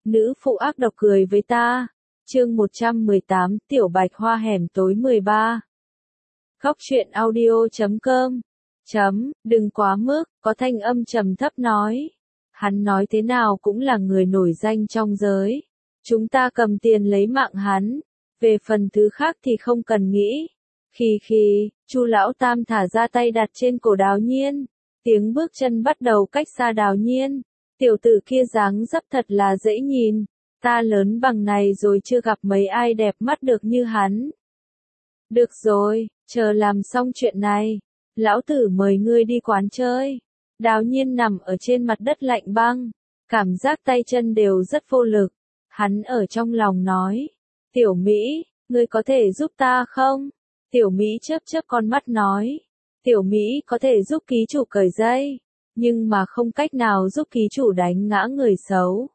Nữ phụ ác độc cười với ta. Chương 118, Tiểu Bạch Hoa hẻm tối 13. Góc truyện audio.com. Đừng quá mức, có thanh âm trầm thấp nói. Hắn nói thế nào cũng là người nổi danh trong giới. Chúng ta cầm tiền lấy mạng hắn. Về phần thứ khác thì không cần nghĩ. Khi, Chu lão tam thả ra tay đặt trên cổ Đào Nhiên. Tiếng bước chân bắt đầu cách xa Đào Nhiên. Tiểu tử kia dáng dấp thật là dễ nhìn. Ta lớn bằng này rồi chưa gặp mấy ai đẹp mắt được như hắn. Được rồi, chờ làm xong chuyện này. Lão tử mời ngươi đi quán chơi. Đào Nhiên nằm ở trên mặt đất lạnh băng. Cảm giác tay chân đều rất vô lực. Hắn ở trong lòng nói. Tiểu Mỹ, ngươi có thể giúp ta không? Tiểu Mỹ chớp chớp con mắt nói. Tiểu Mỹ có thể giúp ký chủ cởi dây. Nhưng mà không cách nào giúp ký chủ đánh ngã người xấu.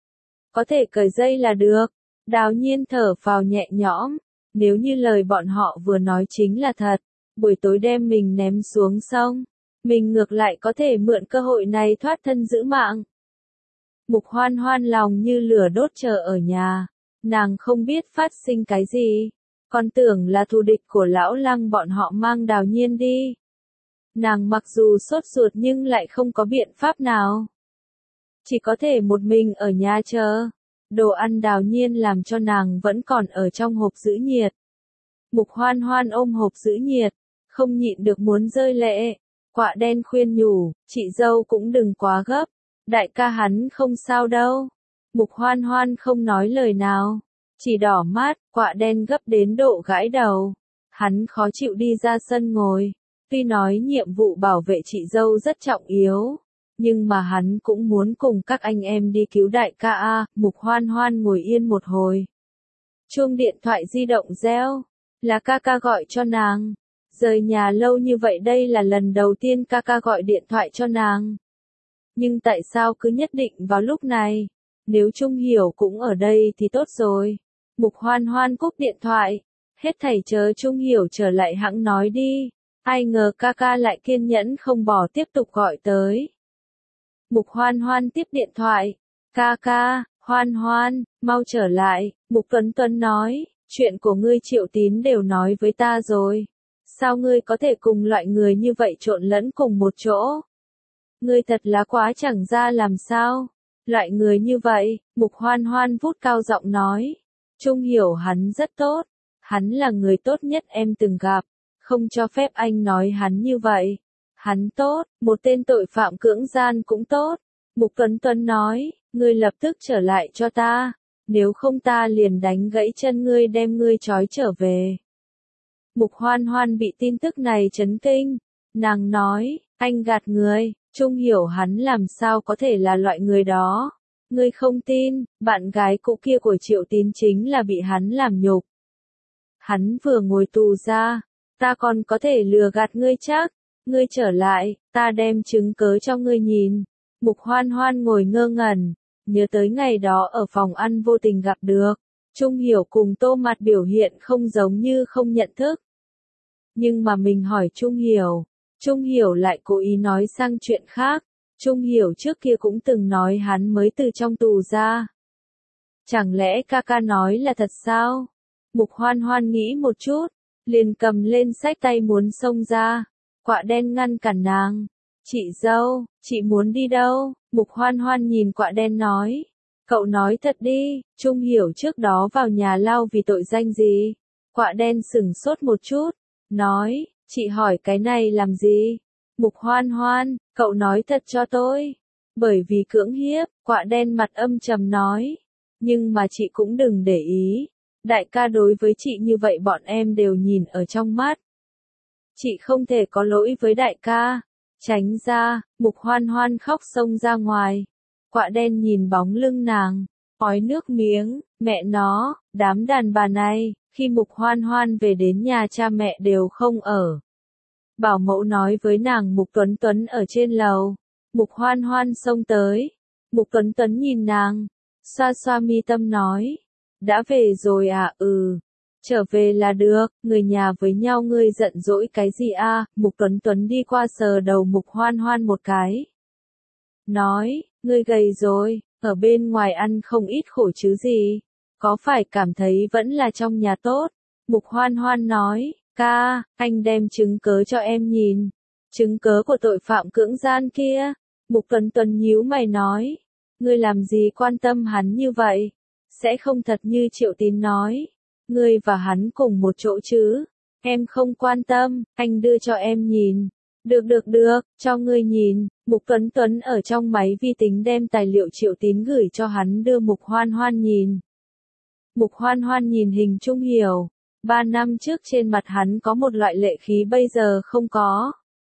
Có thể cởi dây là được. Đào Nhiên thở phào nhẹ nhõm. Nếu như lời bọn họ vừa nói chính là thật, buổi tối đem mình ném xuống sông, mình ngược lại có thể mượn cơ hội này thoát thân giữ mạng. Mục Hoan Hoan lòng như lửa đốt chờ ở nhà. Nàng không biết phát sinh cái gì. Còn tưởng là thù địch của lão Lăng bọn họ mang Đào Nhiên đi. Nàng mặc dù sốt ruột nhưng lại không có biện pháp nào. Chỉ có thể một mình ở nhà chờ. Đồ ăn Đào Nhiên làm cho nàng vẫn còn ở trong hộp giữ nhiệt. Mục Hoan Hoan ôm hộp giữ nhiệt, không nhịn được muốn rơi lệ. Quạ đen khuyên nhủ, chị dâu cũng đừng quá gấp. Đại ca hắn không sao đâu. Mục Hoan Hoan không nói lời nào. Chỉ đỏ mắt, quạ đen gấp đến độ gãi đầu. Hắn khó chịu đi ra sân ngồi. Tuy nói nhiệm vụ bảo vệ chị dâu rất trọng yếu, nhưng mà hắn cũng muốn cùng các anh em đi cứu đại ca a. Mục Hoan Hoan ngồi yên một hồi. Chuông điện thoại di động reo, là ca ca gọi cho nàng. Rời nhà lâu như vậy đây là lần đầu tiên ca ca gọi điện thoại cho nàng. Nhưng tại sao cứ nhất định vào lúc này? Nếu Trung Hiểu cũng ở đây thì tốt rồi. Mục Hoan Hoan cúp điện thoại. Hết thảy chờ Trung Hiểu trở lại hẵng nói đi. Ai ngờ ca ca lại kiên nhẫn không bỏ tiếp tục gọi tới. Mục Hoan Hoan tiếp điện thoại. Ca ca, Hoan Hoan, mau trở lại. Mục Tuấn Tuấn nói, chuyện của ngươi Triệu Tín đều nói với ta rồi. Sao ngươi có thể cùng loại người như vậy trộn lẫn cùng một chỗ? Ngươi thật là quá chẳng ra làm sao. Loại người như vậy, Mục Hoan Hoan vút cao giọng nói. Trung Hiểu hắn rất tốt. Hắn là người tốt nhất em từng gặp. Không cho phép anh nói hắn như vậy. Hắn tốt, một tên tội phạm cưỡng gian cũng tốt. Mục Tuấn Tuấn nói, ngươi lập tức trở lại cho ta. Nếu không ta liền đánh gãy chân ngươi đem ngươi trói trở về. Mục Hoan Hoan bị tin tức này chấn kinh. Nàng nói, anh gạt người, Trung Hiểu hắn làm sao có thể là loại người đó. Ngươi không tin, bạn gái cũ kia của Triệu Tín chính là bị hắn làm nhục. Hắn vừa ngồi tù ra, ta còn có thể lừa gạt ngươi chắc. Ngươi trở lại, ta đem chứng cớ cho ngươi nhìn. Mục Hoan Hoan ngồi ngơ ngẩn, nhớ tới ngày đó ở phòng ăn vô tình gặp được. Trung Hiểu cùng Tô Mặt biểu hiện không giống như không nhận thức. Nhưng mà mình hỏi Trung Hiểu lại cố ý nói sang chuyện khác. Trung Hiểu trước kia cũng từng nói hắn mới từ trong tù ra. Chẳng lẽ ca ca nói là thật sao? Mục Hoan Hoan nghĩ một chút, liền cầm lên xách tay muốn xông ra. Quạ đen ngăn cản nàng. Chị dâu, chị muốn đi đâu? Mục Hoan Hoan nhìn quạ đen nói. Cậu nói thật đi, Trung Hiểu trước đó vào nhà lao vì tội danh gì? Quạ đen sửng sốt một chút, nói, chị hỏi cái này làm gì? Mục Hoan Hoan, cậu nói thật cho tôi. Bởi vì cưỡng hiếp, quạ đen mặt âm trầm nói. Nhưng mà chị cũng đừng để ý. Đại ca đối với chị như vậy bọn em đều nhìn ở trong mắt. Chị không thể có lỗi với đại ca. Tránh ra, Mục Hoan Hoan khóc xông ra ngoài. Quạ đen nhìn bóng lưng nàng, ói nước miếng, mẹ nó, đám đàn bà này, khi Mục Hoan Hoan về đến nhà cha mẹ đều không ở. Bảo mẫu nói với nàng Mục Tuấn Tuấn ở trên lầu. Mục Hoan Hoan xông tới. Mục Tuấn Tuấn nhìn nàng, xoa xoa mi tâm nói. Đã về rồi à? Trở về là được, người nhà với nhau ngươi giận dỗi cái gì a? Mục Tuấn Tuấn đi qua sờ đầu Mục Hoan Hoan một cái. Nói, ngươi gầy rồi, ở bên ngoài ăn không ít khổ chứ gì, có phải cảm thấy vẫn là trong nhà tốt? Mục Hoan Hoan nói, ca, anh đem chứng cớ cho em nhìn. Chứng cớ của tội phạm cưỡng gian kia. Mục Tuấn Tuấn nhíu mày nói, ngươi làm gì quan tâm hắn như vậy? Sẽ không thật như Triệu Tín nói, ngươi và hắn cùng một chỗ chứ? Em không quan tâm, anh đưa cho em nhìn. Được, cho ngươi nhìn. Mục Tuấn Tuấn ở trong máy vi tính đem tài liệu Triệu Tín gửi cho hắn đưa Mục Hoan Hoan nhìn. Mục Hoan Hoan nhìn hình Trung Hiểu. 3 năm trước trên mặt hắn có một loại lệ khí bây giờ không có.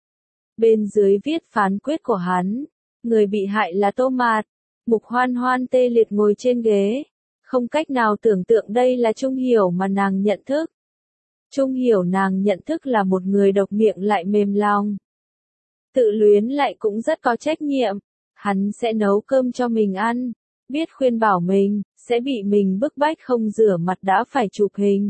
Bên dưới viết phán quyết của hắn. Người bị hại là Tô Mạt. Mục Hoan Hoan tê liệt ngồi trên ghế. Không cách nào tưởng tượng đây là Trung Hiểu mà nàng nhận thức. Trung Hiểu nàng nhận thức là một người độc miệng lại mềm lòng. Tự luyến lại cũng rất có trách nhiệm. Hắn sẽ nấu cơm cho mình ăn. Biết khuyên bảo mình, sẽ bị mình bức bách không rửa mặt đã phải chụp hình.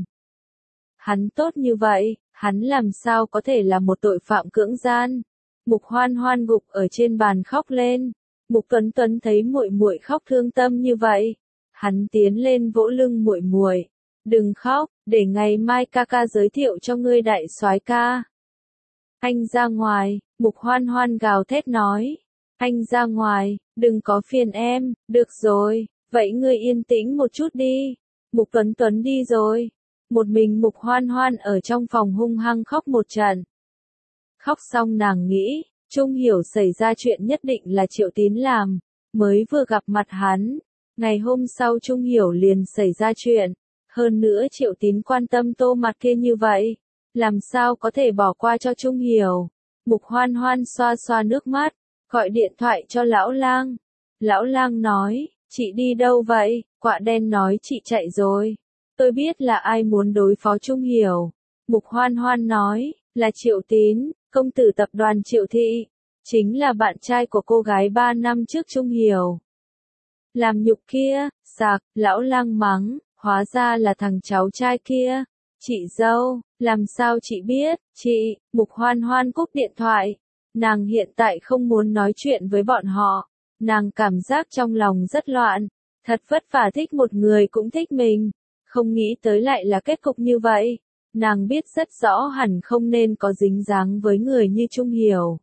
Hắn tốt như vậy, hắn làm sao có thể là một tội phạm cưỡng gian? Mục Hoan Hoan gục ở trên bàn khóc lên. Mục Tuấn Tuấn thấy muội muội khóc thương tâm như vậy, hắn tiến lên vỗ lưng muội muội. Đừng khóc, để ngày mai ca ca giới thiệu cho ngươi đại soái ca. Anh ra ngoài, Mục Hoan Hoan gào thét nói. Anh ra ngoài, đừng có phiền em, được rồi, vậy ngươi yên tĩnh một chút đi. Mục Tuấn Tuấn đi rồi. Một mình Mục Hoan Hoan ở trong phòng hung hăng khóc một trận. Khóc xong nàng nghĩ, Trung Hiểu xảy ra chuyện nhất định là Triệu Tín làm, mới vừa gặp mặt hắn. Ngày hôm sau Trung Hiểu liền xảy ra chuyện, hơn nữa Triệu Tín quan tâm Tô Mạt kia như vậy, làm sao có thể bỏ qua cho Trung Hiểu. Mục Hoan Hoan xoa xoa nước mắt, gọi điện thoại cho Lão Lang. Lão Lang nói, chị đi đâu vậy? Quạ đen nói chị chạy rồi. Tôi biết là ai muốn đối phó Trung Hiểu. Mục Hoan Hoan nói, là Triệu Tín, công tử tập đoàn Triệu Thị, chính là bạn trai của cô gái 3 năm trước Trung Hiểu. Làm nhục kia, sạc, Lão Lang mắng, hóa ra là thằng cháu trai kia. Chị dâu, làm sao chị biết? Chị, Mục Hoan Hoan cúp điện thoại. Nàng hiện tại không muốn nói chuyện với bọn họ. Nàng cảm giác trong lòng rất loạn. Thật vất vả thích một người cũng thích mình. Không nghĩ tới lại là kết cục như vậy. Nàng biết rất rõ hẳn không nên có dính dáng với người như Trung Hiểu.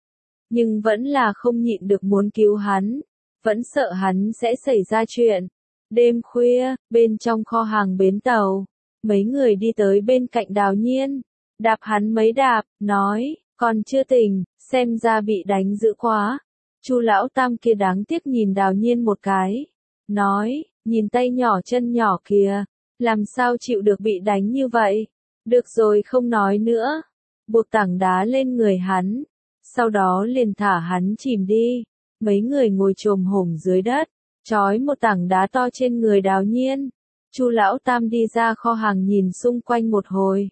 Nhưng vẫn là không nhịn được muốn cứu hắn. Vẫn sợ hắn sẽ xảy ra chuyện. Đêm khuya, bên trong kho hàng bến tàu, mấy người đi tới bên cạnh Đào Nhiên. Đạp hắn mấy đạp, nói, còn chưa tỉnh, xem ra bị đánh dữ quá. Chu lão tam kia đáng tiếc nhìn Đào Nhiên một cái. Nói, nhìn tay nhỏ chân nhỏ kìa, làm sao chịu được bị đánh như vậy. Được rồi không nói nữa. Buộc tảng đá lên người hắn. Sau đó liền thả hắn chìm đi. Mấy người ngồi chồm hổm dưới đất, trói một tảng đá to trên người Đào Nhiên. Chu lão tam đi ra kho hàng nhìn xung quanh một hồi.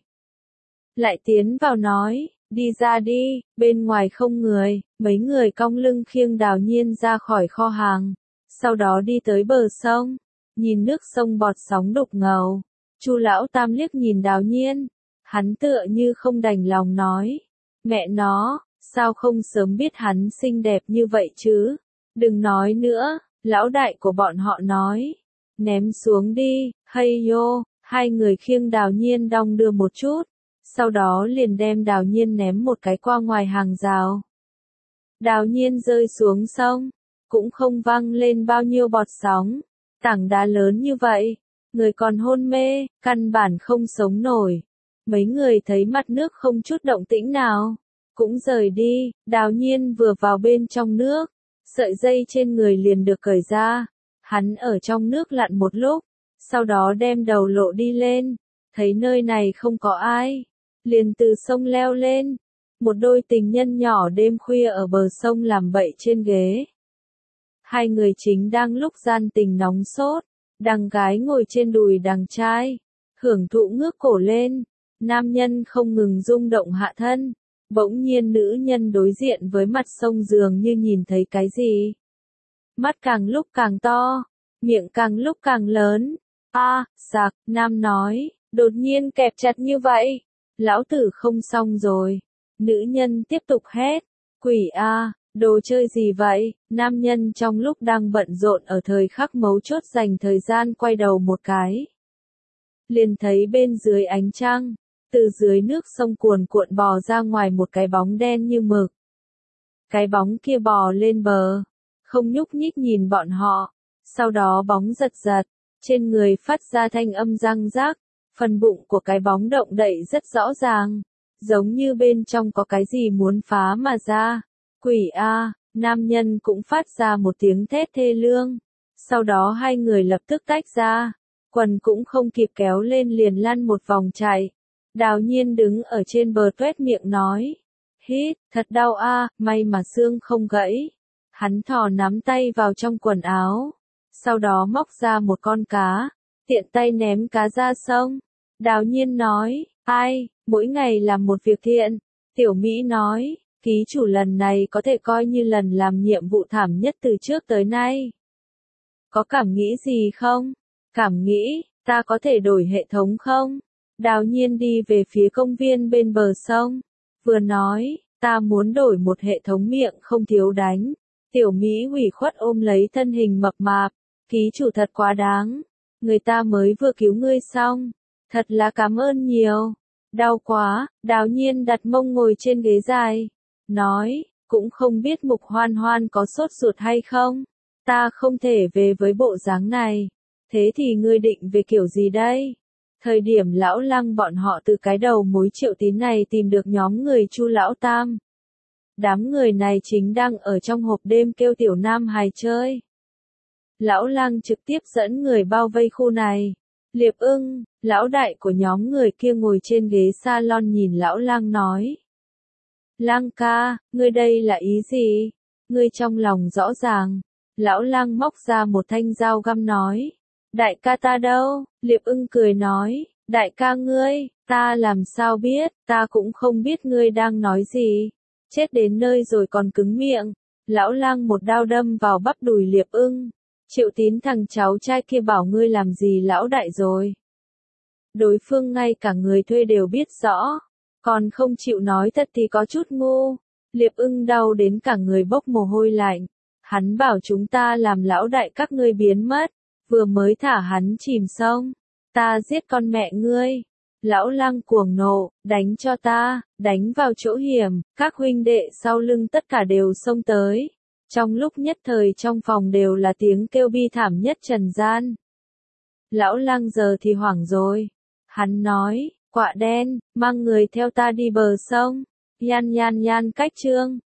Lại tiến vào nói, đi ra đi, bên ngoài không người. Mấy người cong lưng khiêng Đào Nhiên ra khỏi kho hàng. Sau đó đi tới bờ sông, nhìn nước sông bọt sóng đục ngầu. Chu lão tam liếc nhìn Đào Nhiên, hắn tựa như không đành lòng nói, mẹ nó, sao không sớm biết hắn xinh đẹp như vậy chứ? Đừng nói nữa, lão đại của bọn họ nói, ném xuống đi, hay yo. Hai người khiêng Đào Nhiên đong đưa một chút, sau đó liền đem Đào Nhiên ném một cái qua ngoài hàng rào. Đào Nhiên rơi xuống sông, cũng không văng lên bao nhiêu bọt sóng. Tảng đá lớn như vậy, người còn hôn mê, căn bản không sống nổi. Mấy người thấy mặt nước không chút động tĩnh nào, cũng rời đi. Đào Nhiên vừa vào bên trong nước, sợi dây trên người liền được cởi ra. Hắn ở trong nước lặn một lúc, sau đó đem đầu lộ đi lên, thấy nơi này không có ai, liền từ sông leo lên. Một đôi tình nhân nhỏ đêm khuya ở bờ sông làm bậy trên ghế. Hai người chính đang lúc gian tình nóng sốt, đằng gái ngồi trên đùi đằng trai, hưởng thụ ngước cổ lên, nam nhân không ngừng rung động hạ thân. Bỗng nhiên nữ nhân đối diện với mặt sông dường như nhìn thấy cái gì. Mắt càng lúc càng to, miệng càng lúc càng lớn. Sạc, nam nói, đột nhiên kẹp chặt như vậy. Lão tử không xong rồi. Nữ nhân tiếp tục hét, quỷ a, Đồ chơi gì vậy? Nam nhân trong lúc đang bận rộn ở thời khắc mấu chốt dành thời gian quay đầu một cái. Liền thấy bên dưới ánh trăng, từ dưới nước sông cuồn cuộn bò ra ngoài một cái bóng đen như mực. Cái bóng kia bò lên bờ, không nhúc nhích nhìn bọn họ, sau đó bóng giật giật, trên người phát ra thanh âm răng rác, phần bụng của cái bóng động đậy rất rõ ràng, giống như bên trong có cái gì muốn phá mà ra. Quỷ a, nam nhân cũng phát ra một tiếng thét thê lương, sau đó hai người lập tức tách ra, quần cũng không kịp kéo lên liền lăn một vòng chạy. Đào Nhiên đứng ở trên bờ tuét miệng nói, hít, thật đau a, may mà xương không gãy. Hắn thò nắm tay vào trong quần áo, sau đó móc ra một con cá, tiện tay ném cá ra sông. Đào Nhiên nói, ai, mỗi ngày làm một việc thiện. Tiểu Mỹ nói, ký chủ lần này có thể coi như lần làm nhiệm vụ thảm nhất từ trước tới nay. Có cảm nghĩ gì không? Cảm nghĩ, ta có thể đổi hệ thống không? Đào Nhiên đi về phía công viên bên bờ sông, vừa nói, ta muốn đổi một hệ thống miệng không thiếu đánh. Tiểu Mỹ ủy khuất ôm lấy thân hình mập mạp, ký chủ thật quá đáng, người ta mới vừa cứu ngươi xong, thật là cảm ơn nhiều. Đau quá, Đào Nhiên đặt mông ngồi trên ghế dài, nói, cũng không biết Mục Hoan Hoan có sốt ruột hay không, ta không thể về với bộ dáng này, thế thì ngươi định về kiểu gì đây? Thời điểm lão Lăng bọn họ từ cái đầu mối Triệu Tín này tìm được nhóm người Chu Lão Tam. Đám người này chính đang ở trong hộp đêm kêu tiểu nam hài chơi. Lão Lăng trực tiếp dẫn người bao vây khu này. Liệp Ưng, lão đại của nhóm người kia ngồi trên ghế salon nhìn lão Lăng nói. Lăng ca, ngươi đây là ý gì? Ngươi trong lòng rõ ràng. Lão Lăng móc ra một thanh dao găm nói. Đại ca ta đâu? Liệp Ưng cười nói. Đại ca ngươi, ta làm sao biết, ta cũng không biết ngươi đang nói gì. Chết đến nơi rồi còn cứng miệng. Lão Lang một đao đâm vào bắp đùi Liệp Ưng. Triệu Tín thằng cháu trai kia bảo ngươi làm gì lão đại rồi. Đối phương ngay cả người thuê đều biết rõ, còn không chịu nói thật thì có chút ngu. Liệp Ưng đau đến cả người bốc mồ hôi lạnh. Hắn bảo chúng ta làm lão đại các ngươi biến mất, vừa mới thả hắn chìm sông. Ta giết con mẹ ngươi. Lão Lang cuồng nộ, đánh cho ta, đánh vào chỗ hiểm, các huynh đệ sau lưng tất cả đều xông tới. Trong lúc nhất thời trong phòng đều là tiếng kêu bi thảm nhất trần gian. Lão Lang giờ thì hoảng rồi. Hắn nói, quạ đen, mang người theo ta đi bờ sông. Nhan cách chương.